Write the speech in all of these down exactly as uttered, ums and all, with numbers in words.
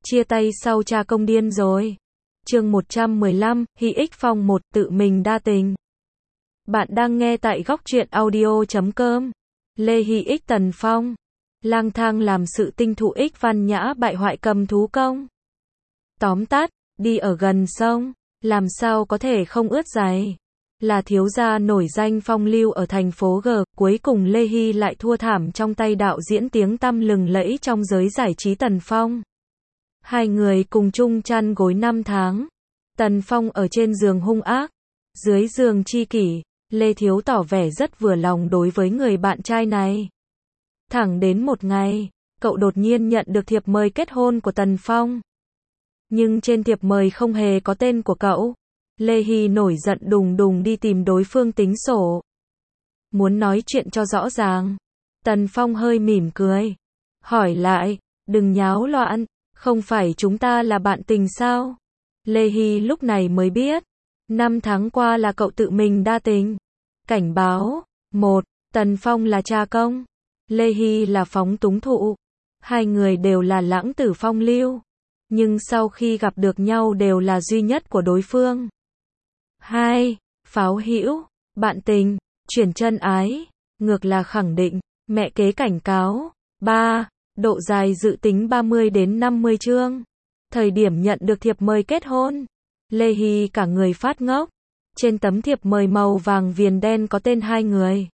Chia tay sau cha công điên rồi. Chương một trăm mười lăm, Hy Ích Phong một, tự mình đa tình. Bạn đang nghe tại góc truyện audio chấm com. Lê Hy Ích Tần Phong. Lang thang làm sự tinh thụ ích văn nhã bại hoại cầm thú công. Tóm tắt, đi ở gần sông, làm sao có thể không ướt giày. Là thiếu gia nổi danh phong lưu ở thành phố G, cuối cùng Lê Hy lại thua thảm trong tay đạo diễn tiếng tăm lừng lẫy trong giới giải trí Tần Phong. Hai người cùng chung chăn gối năm tháng. Tần Phong ở trên giường hung ác, dưới giường tri kỷ, Lê Thiếu tỏ vẻ rất vừa lòng đối với người bạn trai này. Thẳng đến một ngày, cậu đột nhiên nhận được thiệp mời kết hôn của Tần Phong. Nhưng trên thiệp mời không hề có tên của cậu. Lê Hy nổi giận đùng đùng đi tìm đối phương tính sổ. Muốn nói chuyện cho rõ ràng. Tần Phong hơi mỉm cười. Hỏi lại, đừng nháo loạn, không phải chúng ta là bạn tình sao? Lê Hy lúc này mới biết. Năm tháng qua là cậu tự mình đa tình. Cảnh báo. Một. Tần Phong là cha công. Lê Hy là phóng túng thụ. Hai người đều là lãng tử phong lưu. Nhưng sau khi gặp được nhau đều là duy nhất của đối phương. Hai. Pháo hữu, bạn tình, chuyển chân ái, ngược là khẳng định, mẹ kế cảnh cáo. Ba. Độ dài dự tính ba mươi đến năm mươi chương. Thời điểm nhận được thiệp mời kết hôn, Lê Hy cả người phát ngốc. Trên tấm thiệp mời màu vàng viền đen có tên hai người.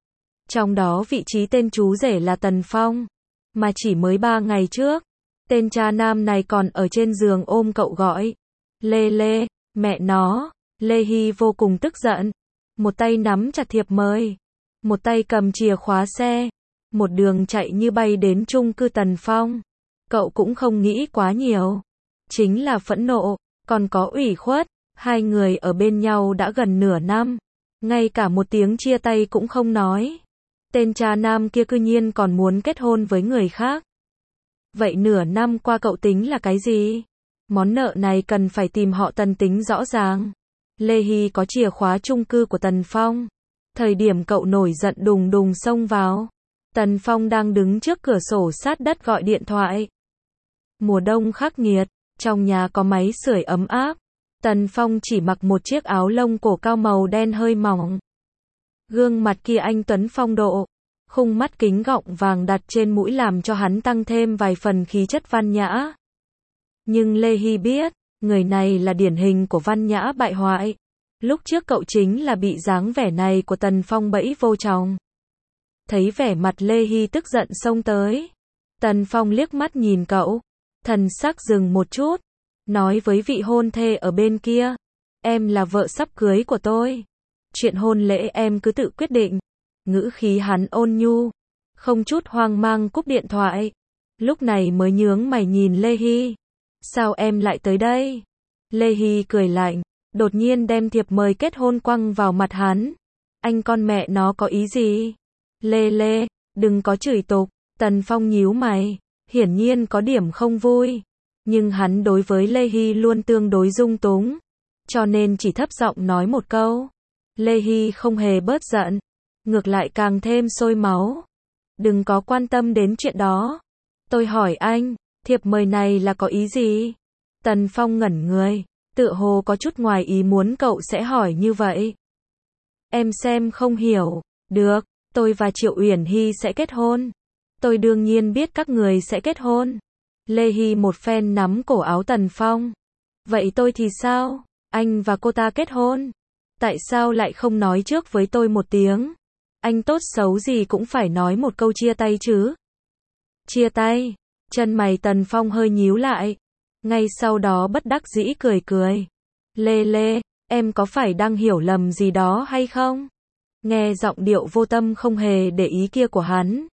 Trong đó vị trí tên chú rể là Tần Phong. Mà chỉ mới ba ngày trước, tên cha nam này còn ở trên giường ôm cậu gọi. Lê Lê, mẹ nó. Lê Hy vô cùng tức giận. Một tay nắm chặt thiệp mời. Một tay cầm chìa khóa xe. Một đường chạy như bay đến chung cư Tần Phong. Cậu cũng không nghĩ quá nhiều. Chính là phẫn nộ, còn có ủy khuất. Hai người ở bên nhau đã gần nửa năm. Ngay cả một tiếng chia tay cũng không nói. Tên cha nam kia cư nhiên còn muốn kết hôn với người khác. Vậy nửa năm qua cậu tính là cái gì? Món nợ này cần phải tìm họ Tần tính rõ ràng. Lê Hy có chìa khóa chung cư của Tần Phong. Thời điểm cậu nổi giận đùng đùng xông vào, Tần Phong đang đứng trước cửa sổ sát đất gọi điện thoại. Mùa đông khắc nghiệt, trong nhà có máy sưởi ấm áp. Tần Phong chỉ mặc một chiếc áo lông cổ cao màu đen hơi mỏng. Gương mặt kia anh tuấn phong độ, khung mắt kính gọng vàng đặt trên mũi làm cho hắn tăng thêm vài phần khí chất văn nhã. Nhưng Lê Hy biết, người này là điển hình của văn nhã bại hoại. Lúc trước cậu chính là bị dáng vẻ này của Tần Phong bẫy vô chồng. Thấy vẻ mặt Lê Hy tức giận xông tới. Tần Phong liếc mắt nhìn cậu. Thần sắc dừng một chút. Nói với vị hôn thê ở bên kia. Em là vợ sắp cưới của tôi. Chuyện hôn lễ em cứ tự quyết định. Ngữ khí hắn ôn nhu. Không chút hoang mang cúp điện thoại. Lúc này mới nhướng mày nhìn Lê Hy. Sao em lại tới đây? Lê Hy cười lạnh, đột nhiên đem thiệp mời kết hôn quăng vào mặt hắn. Anh con mẹ nó có ý gì? Lê Lê, đừng có chửi tục. Tần Phong nhíu mày, hiển nhiên có điểm không vui. Nhưng hắn đối với Lê Hy luôn tương đối dung túng. Cho nên chỉ thấp giọng nói một câu. Lê Hy không hề bớt giận. Ngược lại càng thêm sôi máu. Đừng có quan tâm đến chuyện đó. Tôi hỏi anh. Thiệp mời này là có ý gì? Tần Phong ngẩn người, tựa hồ có chút ngoài ý muốn cậu sẽ hỏi như vậy. Em xem không hiểu. Được, tôi và Triệu Uyển Hy sẽ kết hôn. Tôi đương nhiên biết các người sẽ kết hôn. Lê Hy một phen nắm cổ áo Tần Phong. Vậy tôi thì sao? Anh và cô ta kết hôn. Tại sao lại không nói trước với tôi một tiếng? Anh tốt xấu gì cũng phải nói một câu chia tay chứ. Chia tay? Chân mày Tần Phong hơi nhíu lại. Ngay sau đó bất đắc dĩ cười cười. Lê Lê, em có phải đang hiểu lầm gì đó hay không? Nghe giọng điệu vô tâm không hề để ý kia của hắn.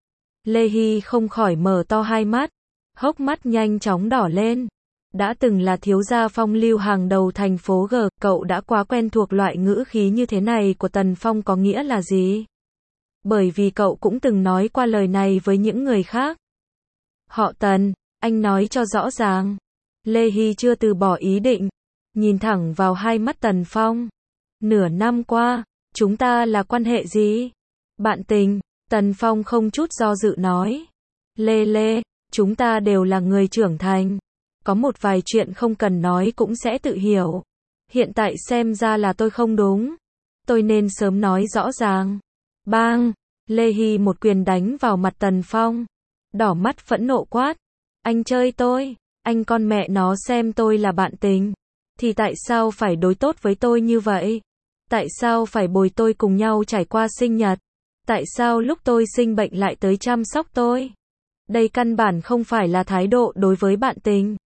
Lê Hy không khỏi mở to hai mắt. Hốc mắt nhanh chóng đỏ lên. Đã từng là thiếu gia phong lưu hàng đầu thành phố G, cậu đã quá quen thuộc loại ngữ khí như thế này của Tần Phong có nghĩa là gì? Bởi vì cậu cũng từng nói qua lời này với những người khác. Họ Tần, anh nói cho rõ ràng. Lê Hy chưa từ bỏ ý định. Nhìn thẳng vào hai mắt Tần Phong. Nửa năm qua, chúng ta là quan hệ gì? Bạn tình, Tần Phong không chút do dự nói. Lê Lê, chúng ta đều là người trưởng thành. có một vài chuyện không cần nói cũng sẽ tự hiểu. Hiện tại xem ra là tôi không đúng. Tôi nên sớm nói rõ ràng. Bang! Lê Hy một quyền đánh vào mặt Tần Phong. Đỏ mắt phẫn nộ quát. Anh chơi tôi, anh con mẹ nó xem tôi là bạn tình. Thì tại sao phải đối tốt với tôi như vậy? Tại sao phải bồi tôi cùng nhau trải qua sinh nhật? Tại sao lúc tôi sinh bệnh lại tới chăm sóc tôi? Đây căn bản không phải là thái độ đối với bạn tình.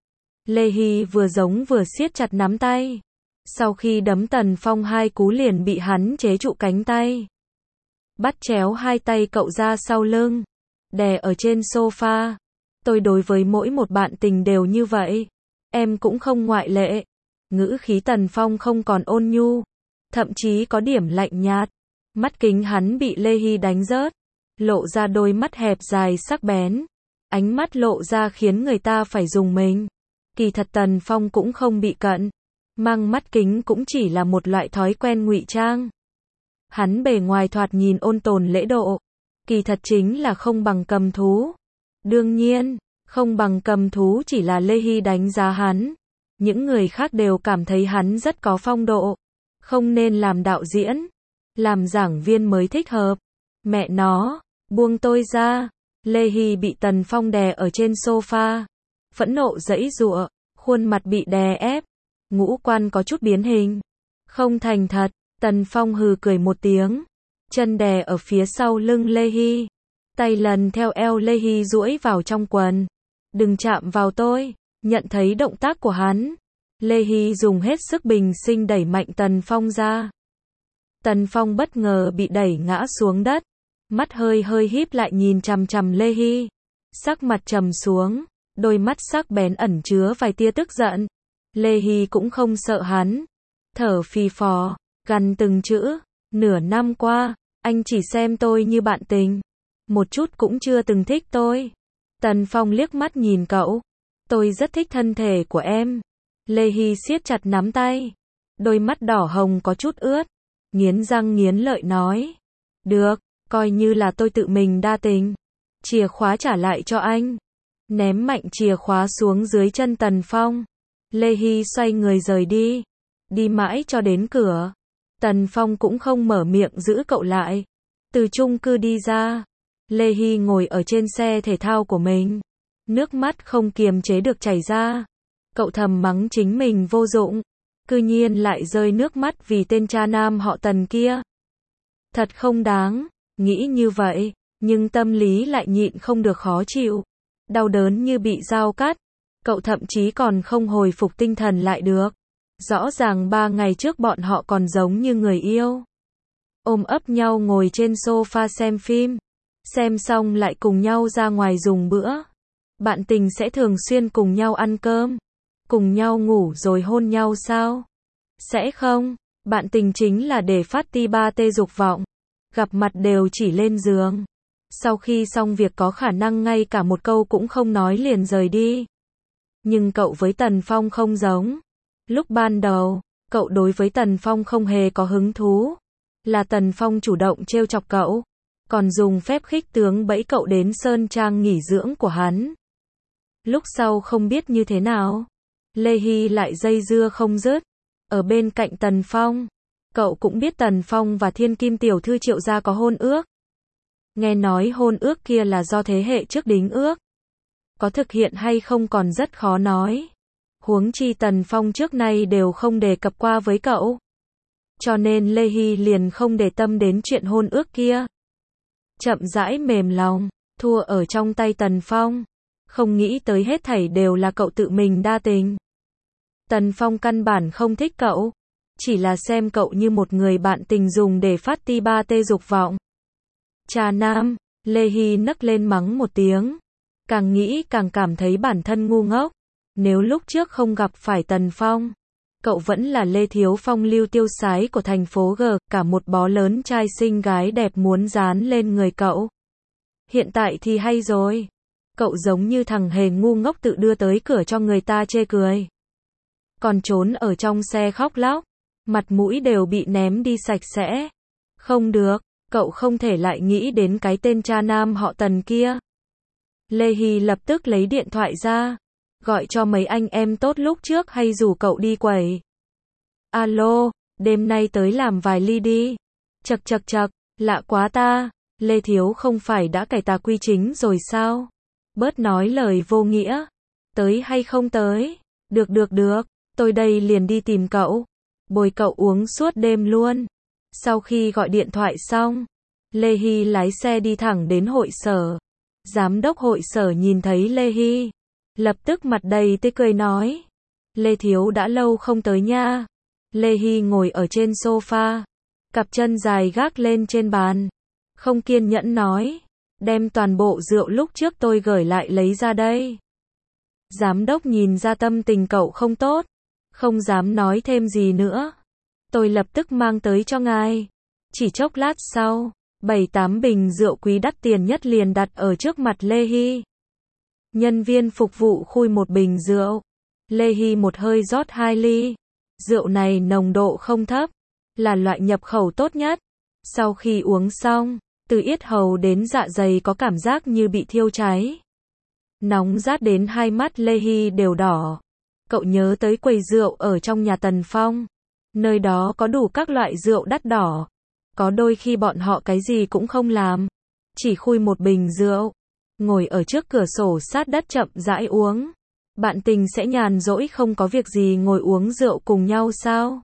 Lê Hy vừa giống vừa siết chặt nắm tay. Sau khi đấm Tần Phong hai cú liền bị hắn chế trụ cánh tay. Bắt chéo hai tay cậu ra sau lưng. Đè ở trên sofa. Tôi đối với mỗi một bạn tình đều như vậy. Em cũng không ngoại lệ. Ngữ khí Tần Phong không còn ôn nhu. Thậm chí có điểm lạnh nhạt. Mắt kính hắn bị Lê Hy đánh rớt. Lộ ra đôi mắt hẹp dài sắc bén. Ánh mắt lộ ra khiến người ta phải dùng mình. Kỳ thật Tần Phong cũng không bị cận. Mang mắt kính cũng chỉ là một loại thói quen ngụy trang. Hắn bề ngoài thoạt nhìn ôn tồn lễ độ. Kỳ thật chính là không bằng cầm thú. Đương nhiên, không bằng cầm thú chỉ là Lê Hy đánh giá hắn. Những người khác đều cảm thấy hắn rất có phong độ. Không nên làm đạo diễn. Làm giảng viên mới thích hợp. Mẹ nó, buông tôi ra. Lê Hy bị Tần Phong đè ở trên sofa. Phẫn nộ giãy giụa, khuôn mặt bị đè ép. Ngũ quan có chút biến hình. Không thành thật. Tần Phong hừ cười một tiếng. Chân đè ở phía sau lưng Lê Hy. Tay lần theo eo Lê Hy duỗi vào trong quần. Đừng chạm vào tôi. Nhận thấy động tác của hắn. Lê Hy dùng hết sức bình sinh đẩy mạnh Tần Phong ra. Tần Phong bất ngờ bị đẩy ngã xuống đất. Mắt hơi hơi híp lại nhìn chằm chằm Lê Hy. Sắc mặt trầm xuống. Đôi mắt sắc bén ẩn chứa vài tia tức giận. Lê Hy cũng không sợ hắn. Thở phì phò. Gằn từng chữ. Nửa năm qua, anh chỉ xem tôi như bạn tình. Một chút cũng chưa từng thích tôi. Tần Phong liếc mắt nhìn cậu. Tôi rất thích thân thể của em. Lê Hy siết chặt nắm tay. Đôi mắt đỏ hồng có chút ướt. Nghiến răng nghiến lợi nói. Được, coi như là tôi tự mình đa tình. Chìa khóa trả lại cho anh. Ném mạnh chìa khóa xuống dưới chân Tần Phong. Lê Hy xoay người rời đi. Đi mãi cho đến cửa. Tần Phong cũng không mở miệng giữ cậu lại. Từ chung cư đi ra. Lê Hy ngồi ở trên xe thể thao của mình. Nước mắt không kiềm chế được chảy ra. Cậu thầm mắng chính mình vô dụng. Cư nhiên lại rơi nước mắt vì tên cha nam họ Tần kia. Thật không đáng. Nghĩ như vậy. Nhưng tâm lý lại nhịn không được khó chịu. Đau đớn như bị dao cắt. Cậu thậm chí còn không hồi phục tinh thần lại được. Rõ ràng ba ngày trước bọn họ còn giống như người yêu. Ôm ấp nhau ngồi trên sofa xem phim. Xem xong lại cùng nhau ra ngoài dùng bữa. Bạn tình sẽ thường xuyên cùng nhau ăn cơm. Cùng nhau ngủ rồi hôn nhau sao? Sẽ không. Bạn tình chính là để phát ti ba tê dục vọng. Gặp mặt đều chỉ lên giường. Sau khi xong việc có khả năng ngay cả một câu cũng không nói liền rời đi. Nhưng cậu với Tần Phong không giống. Lúc ban đầu, cậu đối với Tần Phong không hề có hứng thú. Là Tần Phong chủ động trêu chọc cậu. Còn dùng phép khích tướng bẫy cậu đến sơn trang nghỉ dưỡng của hắn. Lúc sau không biết như thế nào. Lê Hy lại dây dưa không dứt. Ở bên cạnh Tần Phong. Cậu cũng biết Tần Phong và Thiên Kim tiểu thư Triệu gia có hôn ước. Nghe nói hôn ước kia là do thế hệ trước đính ước. Có thực hiện hay không còn rất khó nói. Huống chi Tần Phong trước nay đều không đề cập qua với cậu. Cho nên Lê Hy liền không để tâm đến chuyện hôn ước kia. Chậm rãi mềm lòng, thua ở trong tay Tần Phong. Không nghĩ tới hết thảy đều là cậu tự mình đa tình. Tần Phong căn bản không thích cậu. Chỉ là xem cậu như một người bạn tình dùng để phát ti ba tê dục vọng. Trà nam, Lê Hy nấc lên mắng một tiếng. Càng nghĩ càng cảm thấy bản thân ngu ngốc. Nếu lúc trước không gặp phải Tần Phong, cậu vẫn là Lê Thiếu Phong lưu tiêu sái của thành phố G, cả một bó lớn trai xinh gái đẹp muốn dán lên người cậu. Hiện tại thì hay rồi. Cậu giống như thằng hề ngu ngốc tự đưa tới cửa cho người ta chê cười. Còn trốn ở trong xe khóc lóc. Mặt mũi đều bị ném đi sạch sẽ. Không được, cậu không thể lại nghĩ đến cái tên cha nam họ Tần kia. Lê Hy lập tức lấy điện thoại ra. Gọi cho mấy anh em tốt lúc trước hay rủ cậu đi quẩy? Alo, đêm nay tới làm vài ly đi. Chậc chậc chậc, lạ quá ta. Lê Thiếu không phải đã cải tà quy chính rồi sao? Bớt nói lời vô nghĩa. Tới hay không tới? Được được được, tôi đây liền đi tìm cậu. Bồi cậu uống suốt đêm luôn. Sau khi gọi điện thoại xong, Lê Hy lái xe đi thẳng đến hội sở. Giám đốc hội sở nhìn thấy Lê Hy, lập tức mặt đầy tươi cười nói. Lê Thiếu đã lâu không tới nha. Lê Hy ngồi ở trên sofa, cặp chân dài gác lên trên bàn. Không kiên nhẫn nói. Đem toàn bộ rượu lúc trước tôi gửi lại lấy ra đây. Giám đốc nhìn ra tâm tình cậu không tốt, không dám nói thêm gì nữa. Tôi lập tức mang tới cho ngài. Chỉ chốc lát sau, bảy tám bình rượu quý đắt tiền nhất liền đặt ở trước mặt Lê Hy. Nhân viên phục vụ khui một bình rượu. Lê Hy một hơi rót hai ly. Rượu này nồng độ không thấp, là loại nhập khẩu tốt nhất. Sau khi uống xong, từ yết hầu đến dạ dày có cảm giác như bị thiêu cháy. Nóng rát đến hai mắt Lê Hy đều đỏ. Cậu nhớ tới quầy rượu ở trong nhà Tần Phong. Nơi đó có đủ các loại rượu đắt đỏ. Có đôi khi bọn họ cái gì cũng không làm, chỉ khui một bình rượu, ngồi ở trước cửa sổ sát đất chậm rãi uống. Bạn tình sẽ nhàn rỗi không có việc gì ngồi uống rượu cùng nhau sao?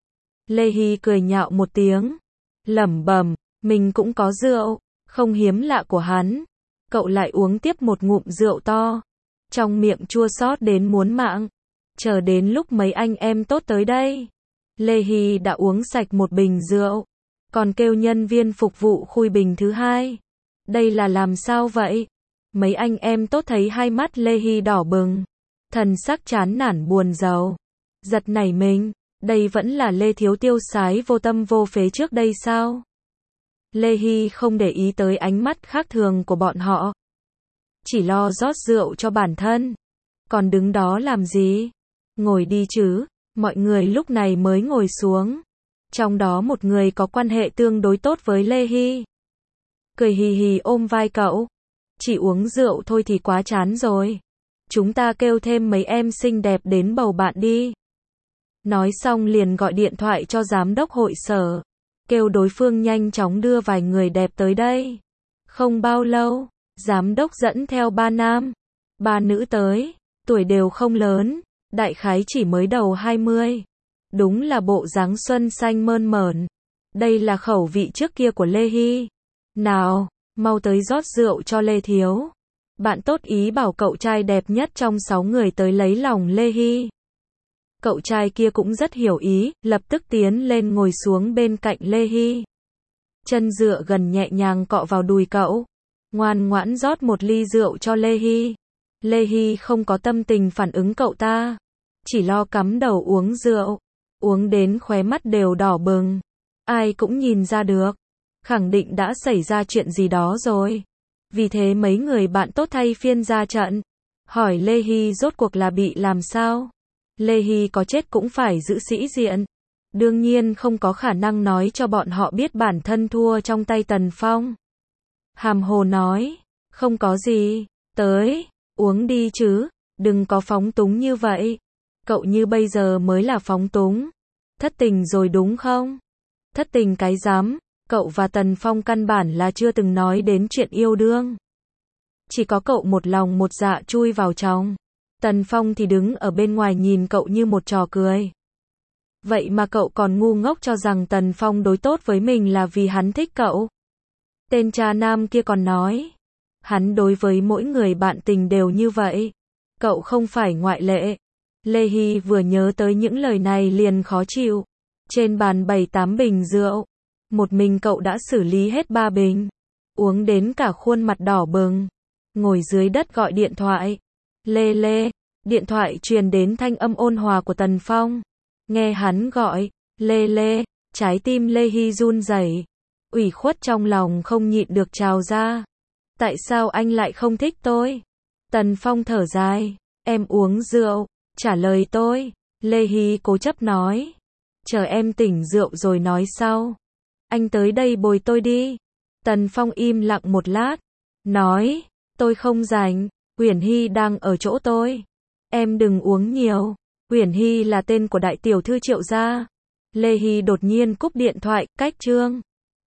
Lê Hy cười nhạo một tiếng, lẩm bẩm, mình cũng có rượu, không hiếm lạ của hắn. Cậu lại uống tiếp một ngụm rượu to, trong miệng chua xót đến muốn mạng. Chờ đến lúc mấy anh em tốt tới đây, Lê Hy đã uống sạch một bình rượu, còn kêu nhân viên phục vụ khui bình thứ hai. Đây là làm sao vậy? Mấy anh em tốt thấy hai mắt Lê Hy đỏ bừng, thần sắc chán nản buồn rầu, giật nảy mình, đây vẫn là Lê Thiếu tiêu sái vô tâm vô phế trước đây sao? Lê Hy không để ý tới ánh mắt khác thường của bọn họ, chỉ lo rót rượu cho bản thân. Còn đứng đó làm gì? Ngồi đi chứ. Mọi người lúc này mới ngồi xuống. Trong đó một người có quan hệ tương đối tốt với Lê Hy, cười hì hì ôm vai cậu. Chỉ uống rượu thôi thì quá chán rồi. Chúng ta kêu thêm mấy em xinh đẹp đến bầu bạn đi. Nói xong liền gọi điện thoại cho giám đốc hội sở, kêu đối phương nhanh chóng đưa vài người đẹp tới đây. Không bao lâu, giám đốc dẫn theo ba nam, ba nữ tới, tuổi đều không lớn, đại khái chỉ mới đầu hai mươi. Đúng là bộ dáng xuân xanh mơn mởn. Đây là khẩu vị trước kia của Lê Hy. Nào, mau tới rót rượu cho Lê Thiếu. Bạn tốt ý bảo cậu trai đẹp nhất trong sáu người tới lấy lòng Lê Hy. Cậu trai kia cũng rất hiểu ý, lập tức tiến lên ngồi xuống bên cạnh Lê Hy. Chân dựa gần nhẹ nhàng cọ vào đùi cậu. Ngoan ngoãn rót một ly rượu cho Lê Hy. Lê Hy không có tâm tình phản ứng cậu ta, chỉ lo cắm đầu uống rượu. Uống đến khóe mắt đều đỏ bừng. Ai cũng nhìn ra được, khẳng định đã xảy ra chuyện gì đó rồi. Vì thế mấy người bạn tốt thay phiên ra trận, hỏi Lê Hy rốt cuộc là bị làm sao. Lê Hy có chết cũng phải giữ sĩ diện. Đương nhiên không có khả năng nói cho bọn họ biết bản thân thua trong tay Tần Phong. Hàm hồ nói, không có gì, tới, uống đi chứ, đừng có phóng túng như vậy. Cậu như bây giờ mới là phóng túng. Thất tình rồi đúng không? Thất tình cái dám, cậu và Tần Phong căn bản là chưa từng nói đến chuyện yêu đương. Chỉ có cậu một lòng một dạ chui vào trong. Tần Phong thì đứng ở bên ngoài nhìn cậu như một trò cười. Vậy mà cậu còn ngu ngốc cho rằng Tần Phong đối tốt với mình là vì hắn thích cậu. Tên cha nam kia còn nói, hắn đối với mỗi người bạn tình đều như vậy. Cậu không phải ngoại lệ. Lê Hy vừa nhớ tới những lời này liền khó chịu. Trên bàn bảy tám bình rượu, một mình cậu đã xử lý hết ba bình, uống đến cả khuôn mặt đỏ bừng, ngồi dưới đất gọi điện thoại. Lê Lê, điện thoại truyền đến thanh âm ôn hòa của Tần Phong. Nghe hắn gọi, Lê Lê, trái tim Lê Hy run rẩy, ủy khuất trong lòng không nhịn được trào ra. Tại sao anh lại không thích tôi? Tần Phong thở dài, em uống rượu, trả lời tôi. Lê Hy cố chấp nói, chờ em tỉnh rượu rồi nói sau. Anh tới đây bồi tôi đi. Tần Phong im lặng một lát, nói, tôi không rảnh, Uyển Hy đang ở chỗ tôi. Em đừng uống nhiều. Uyển Hy là tên của đại tiểu thư Triệu gia. Lê Hy đột nhiên cúp điện thoại, cách Trương